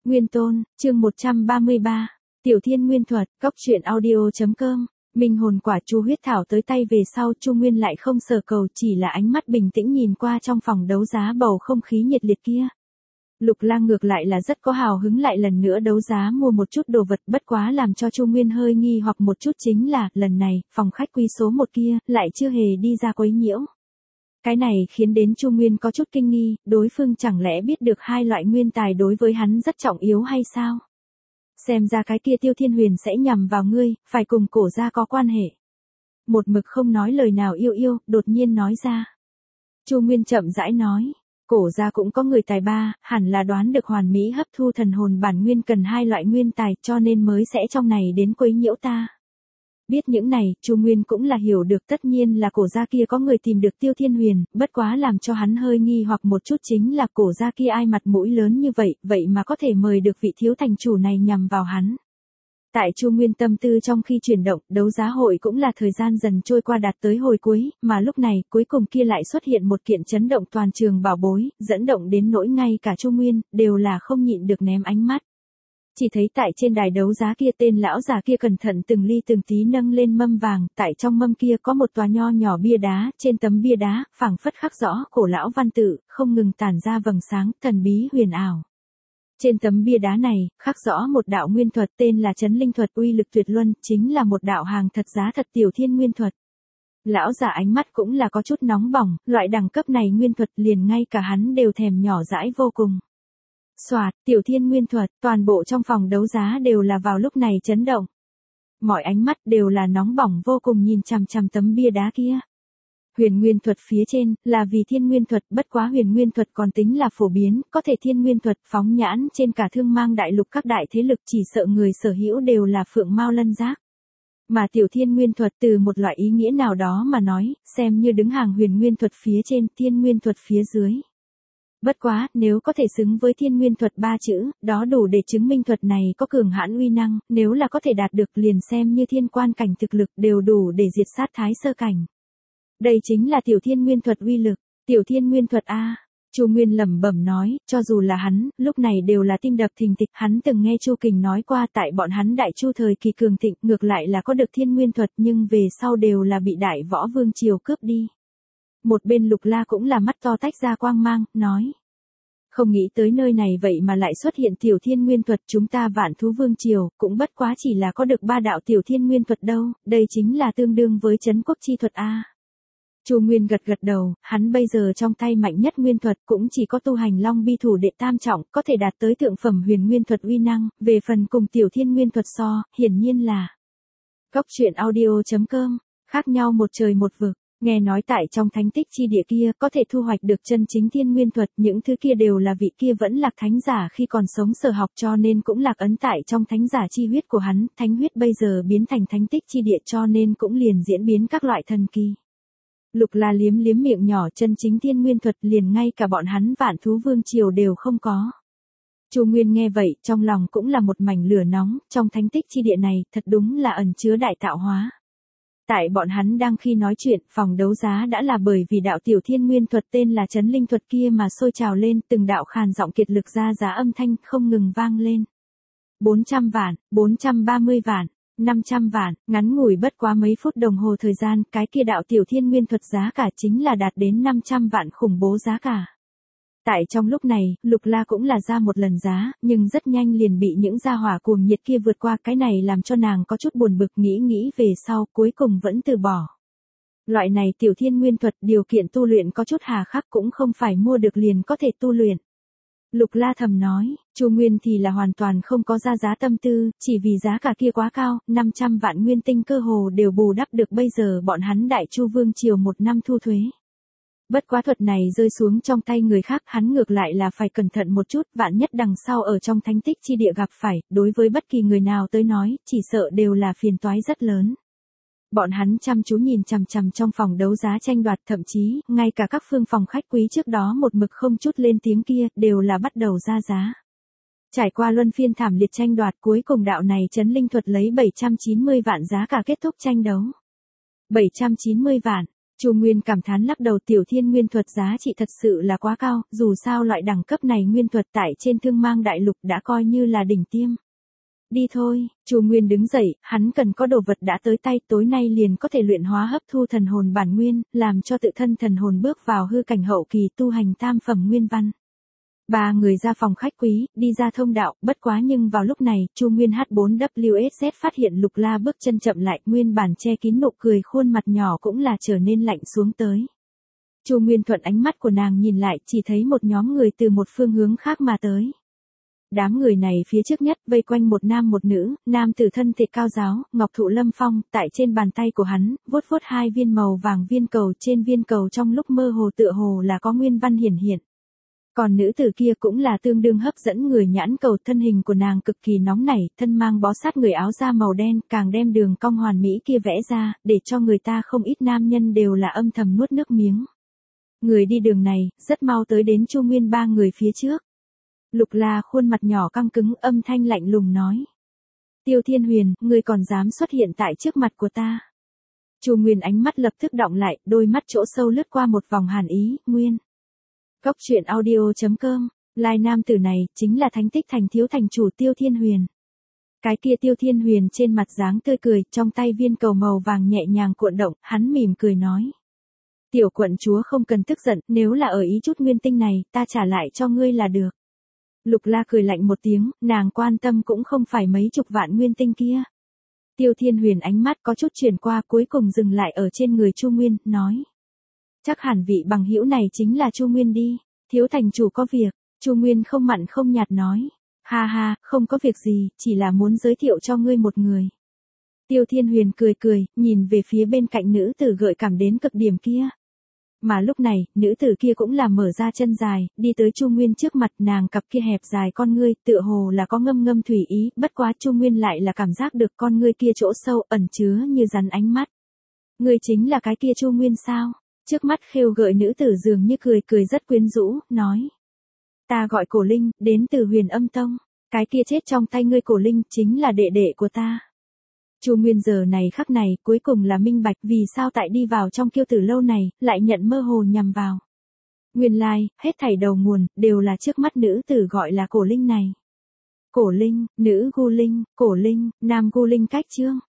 Nguyên Tôn, chương 133. Tiểu Thiên Nguyên Thuật, Cốc truyện audio.com. Minh hồn quả chu huyết thảo tới tay về sau, Chu Nguyên lại không sờ cầu, chỉ là ánh mắt bình tĩnh nhìn qua trong phòng đấu giá bầu không khí nhiệt liệt kia. Lục Lang ngược lại là rất có hào hứng lại lần nữa đấu giá mua một chút đồ vật, bất quá làm cho Chu Nguyên hơi nghi hoặc một chút chính là, lần này, phòng khách quý số 1 kia, lại chưa hề đi ra quấy nhiễu. Cái này khiến đến Chu Nguyên có chút kinh nghi, đối phương chẳng lẽ biết được hai loại nguyên tài đối với hắn rất trọng yếu hay sao? Xem ra cái kia Tiêu Thiên Huyền sẽ nhằm vào ngươi, phải cùng Cổ gia có quan hệ. Một mực không nói lời nào yêu, đột nhiên nói ra. Chu Nguyên chậm rãi nói, Cổ gia cũng có người tài ba, hẳn là đoán được hoàn mỹ hấp thu thần hồn bản nguyên cần hai loại nguyên tài, cho nên mới sẽ trong này đến quấy nhiễu ta. Biết những này, Chu Nguyên cũng là hiểu được, tất nhiên là Cổ gia kia có người tìm được Tiêu Thiên Huyền, bất quá làm cho hắn hơi nghi hoặc một chút chính là Cổ gia kia ai mặt mũi lớn như vậy mà có thể mời được vị thiếu thành chủ này nhằm vào hắn. Tại Chu Nguyên tâm tư trong khi chuyển động, đấu giá hội cũng là thời gian dần trôi qua đạt tới hồi cuối, mà lúc này, cuối cùng kia lại xuất hiện một kiện chấn động toàn trường bảo bối, dẫn động đến nỗi ngay cả Chu Nguyên, đều là không nhịn được ném ánh mắt. Chỉ thấy tại trên đài đấu giá kia tên lão già kia cẩn thận từng ly từng tí nâng lên mâm vàng, tại trong mâm kia có một tòa nho nhỏ bia đá, trên tấm bia đá, phảng phất khắc rõ cổ lão văn tự, không ngừng tản ra vầng sáng, thần bí huyền ảo. Trên tấm bia đá này, khắc rõ một đạo nguyên thuật tên là Chấn Linh Thuật, uy lực tuyệt luân, chính là một đạo hàng thật giá thật Tiểu Thiên Nguyên Thuật. Lão già ánh mắt cũng là có chút nóng bỏng, loại đẳng cấp này nguyên thuật liền ngay cả hắn đều thèm nhỏ dãi vô cùng. Soạt, Tiểu Thiên Nguyên Thuật, toàn bộ trong phòng đấu giá đều là vào lúc này chấn động. Mọi ánh mắt đều là nóng bỏng vô cùng nhìn chằm chằm tấm bia đá kia. Huyền Nguyên Thuật phía trên, là vì Thiên Nguyên Thuật, bất quá Huyền Nguyên Thuật còn tính là phổ biến, có thể Thiên Nguyên Thuật phóng nhãn trên cả Thương Mang đại lục các đại thế lực, chỉ sợ người sở hữu đều là phượng mao lân giác. Mà Tiểu Thiên Nguyên Thuật từ một loại ý nghĩa nào đó mà nói, xem như đứng hàng Huyền Nguyên Thuật phía trên, Thiên Nguyên Thuật phía dưới. Bất quá, nếu có thể xứng với Thiên Nguyên Thuật 3 chữ, đó đủ để chứng minh thuật này có cường hãn uy năng, nếu là có thể đạt được liền xem như thiên quan cảnh thực lực đều đủ để diệt sát thái sơ cảnh. Đây chính là Tiểu Thiên Nguyên Thuật uy lực, Tiểu Thiên Nguyên Thuật a. Chu Nguyên lẩm bẩm nói, cho dù là hắn, lúc này đều là tim đập thình thịch, hắn từng nghe Chu Kình nói qua tại bọn hắn Đại Chu thời kỳ cường thịnh, ngược lại là có được Thiên Nguyên Thuật nhưng về sau đều là bị Đại Võ Vương triều cướp đi. Một bên Lục La cũng là mắt to tách ra quang mang, nói. Không nghĩ tới nơi này vậy mà lại xuất hiện Tiểu Thiên Nguyên Thuật, chúng ta Vạn Thú Vương triều, cũng bất quá chỉ là có được 3 đạo Tiểu Thiên Nguyên Thuật đâu, đây chính là tương đương với Trấn Quốc chi thuật a. Chu Nguyên gật đầu, hắn bây giờ trong tay mạnh nhất nguyên thuật cũng chỉ có tu hành Long Bi thủ đệ tam trọng, có thể đạt tới thượng phẩm Huyền Nguyên Thuật uy năng, về phần cùng Tiểu Thiên Nguyên Thuật so, hiển nhiên là Cốc truyện audio.com, khác nhau một trời một vực. Nghe nói tại trong thánh tích chi địa kia có thể thu hoạch được chân chính Thiên Nguyên Thuật, những thứ kia đều là vị kia vẫn lạc thánh giả khi còn sống sở học, cho nên cũng lạc ấn tại trong thánh giả chi huyết của hắn, thánh huyết bây giờ biến thành thánh tích chi địa cho nên cũng liền diễn biến các loại thần kỳ. Lục La liếm miệng nhỏ, chân chính Thiên Nguyên Thuật liền ngay cả bọn hắn Vạn Thú Vương triều đều không có. Chu Nguyên nghe vậy, trong lòng cũng là một mảnh lửa nóng, trong thánh tích chi địa này, thật đúng là ẩn chứa đại tạo hóa. Tại bọn hắn đang khi nói chuyện, phòng đấu giá đã là bởi vì đạo Tiểu Thiên Nguyên Thuật tên là Chấn Linh Thuật kia mà sôi trào lên, từng đạo khàn giọng kiệt lực ra giá âm thanh không ngừng vang lên. 400 vạn, 430 vạn, 500 vạn, ngắn ngủi bất quá mấy phút đồng hồ thời gian, cái kia đạo Tiểu Thiên Nguyên Thuật giá cả chính là đạt đến 500 vạn, khủng bố giá cả. Tại trong lúc này, Lục La cũng là ra một lần giá, nhưng rất nhanh liền bị những gia hỏa cuồng nhiệt kia vượt qua, cái này làm cho nàng có chút buồn bực, nghĩ về sau, cuối cùng vẫn từ bỏ. Loại này Tiểu Thiên Nguyên Thuật điều kiện tu luyện có chút hà khắc, cũng không phải mua được liền có thể tu luyện. Lục La thầm nói, Chu Nguyên thì là hoàn toàn không có ra giá tâm tư, chỉ vì giá cả kia quá cao, 500 vạn nguyên tinh cơ hồ đều bù đắp được bây giờ bọn hắn Đại Chu Vương triều 1 năm thu thuế. Bất quá thuật này rơi xuống trong tay người khác, hắn ngược lại là phải cẩn thận một chút, vạn nhất đằng sau ở trong thánh tích chi địa gặp phải, đối với bất kỳ người nào tới nói, chỉ sợ đều là phiền toái rất lớn. Bọn hắn chăm chú nhìn chằm chằm trong phòng đấu giá tranh đoạt, thậm chí, ngay cả các phương phòng khách quý trước đó một mực không chút lên tiếng kia, đều là bắt đầu ra giá. Trải qua luân phiên thảm liệt tranh đoạt, cuối cùng đạo này Chấn Linh Thuật lấy 790 vạn giá cả kết thúc tranh đấu. 790 vạn. Chu Nguyên cảm thán lắc đầu, Tiểu Thiên nguyên thuật giá trị thật sự là quá cao, dù sao loại đẳng cấp này nguyên thuật tại trên Thương Mang đại lục đã coi như là đỉnh tiêm. Đi thôi, Chu Nguyên đứng dậy, hắn cần có đồ vật đã tới tay, tối nay liền có thể luyện hóa hấp thu thần hồn bản nguyên, làm cho tự thân thần hồn bước vào hư cảnh hậu kỳ tu hành tam phẩm nguyên văn. Ba người ra phòng khách quý, đi ra thông đạo, bất quá nhưng vào lúc này, Chu Nguyên H4WSZ phát hiện Lục La bước chân chậm lại, nguyên bản che kín nụ cười khuôn mặt nhỏ cũng là trở nên lạnh xuống tới. Chu Nguyên thuận ánh mắt của nàng nhìn lại, chỉ thấy một nhóm người từ một phương hướng khác mà tới. Đám người này phía trước nhất vây quanh một nam một nữ, nam tử thân thể cao giáo, ngọc thụ lâm phong, tại trên bàn tay của hắn, vuốt vuốt hai viên màu vàng viên cầu, trên viên cầu trong lúc mơ hồ tựa hồ là có nguyên văn hiển hiện. Còn nữ tử kia cũng là tương đương hấp dẫn người nhãn cầu, thân hình của nàng cực kỳ nóng nảy, thân mang bó sát người áo da màu đen, càng đem đường cong hoàn mỹ kia vẽ ra, để cho người ta không ít nam nhân đều là âm thầm nuốt nước miếng. Người đi đường này, rất mau tới đến Chu Nguyên ba người phía trước. Lục La khuôn mặt nhỏ căng cứng, âm thanh lạnh lùng nói. Tiêu Thiên Huyền, ngươi còn dám xuất hiện tại trước mặt của ta. Chu Nguyên ánh mắt lập tức đọng lại, đôi mắt chỗ sâu lướt qua một vòng hàn ý, Nguyên. Góc truyện audio.com, lai nam tử này, chính là thánh tích thành thiếu thành chủ Tiêu Thiên Huyền. Cái kia Tiêu Thiên Huyền trên mặt dáng tươi cười, trong tay viên cầu màu vàng nhẹ nhàng cuộn động, hắn mỉm cười nói. Tiểu quận chúa không cần tức giận, nếu là ở ý chút nguyên tinh này, ta trả lại cho ngươi là được. Lục La cười lạnh một tiếng, nàng quan tâm cũng không phải mấy chục vạn nguyên tinh kia. Tiêu Thiên Huyền ánh mắt có chút chuyển qua, cuối cùng dừng lại ở trên người Chu Nguyên, nói. Chắc hẳn vị bằng hữu này chính là Chu Nguyên đi, thiếu thành chủ có việc. Chu Nguyên không mặn không nhạt nói. Ha ha, không có việc gì, chỉ là muốn giới thiệu cho ngươi một người. Tiêu Thiên Huyền cười cười, nhìn về phía bên cạnh nữ tử gợi cảm đến cực điểm kia. Mà lúc này, nữ tử kia cũng là mở ra chân dài, đi tới Chu Nguyên trước mặt, nàng cặp kia hẹp dài con ngươi, tựa hồ là có ngâm ngâm thủy ý, bất quá Chu Nguyên lại là cảm giác được con ngươi kia chỗ sâu ẩn chứa như rắn ánh mắt. Ngươi chính là cái kia Chu Nguyên sao? Trước mắt khêu gợi nữ tử dường như cười cười rất quyến rũ, nói. Ta gọi Cổ Linh, đến từ Huyền Âm Tông, cái kia chết trong tay ngươi Cổ Linh chính là đệ đệ của ta. Chu Nguyên giờ này khắc này, cuối cùng là minh bạch vì sao tại đi vào trong Kiêu Tử lâu này, lại nhận mơ hồ nhằm vào. Nguyên lai, hết thảy đầu nguồn, đều là trước mắt nữ tử gọi là Cổ Linh này. Cổ Linh, nữ Gu Linh, Cổ Linh, nam Gu Linh cách chương.